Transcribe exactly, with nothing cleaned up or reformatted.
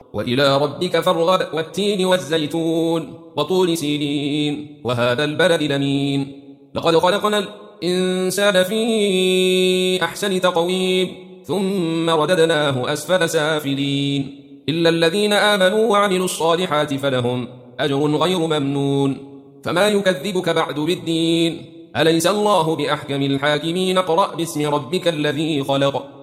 وإلى ربك فارغب والتين والزيتون وطول سينين وهذا البلد الأمين لقد خلقنا الإنسان في أحسن تقويم ثم رددناه أسفل سافلين إلا الذين آمنوا وعملوا الصالحات فلهم أجر غير ممنون فما يكذبك بعد بالدين أليس الله بأحكم الحاكمين اقرأ باسم ربك الذي خلق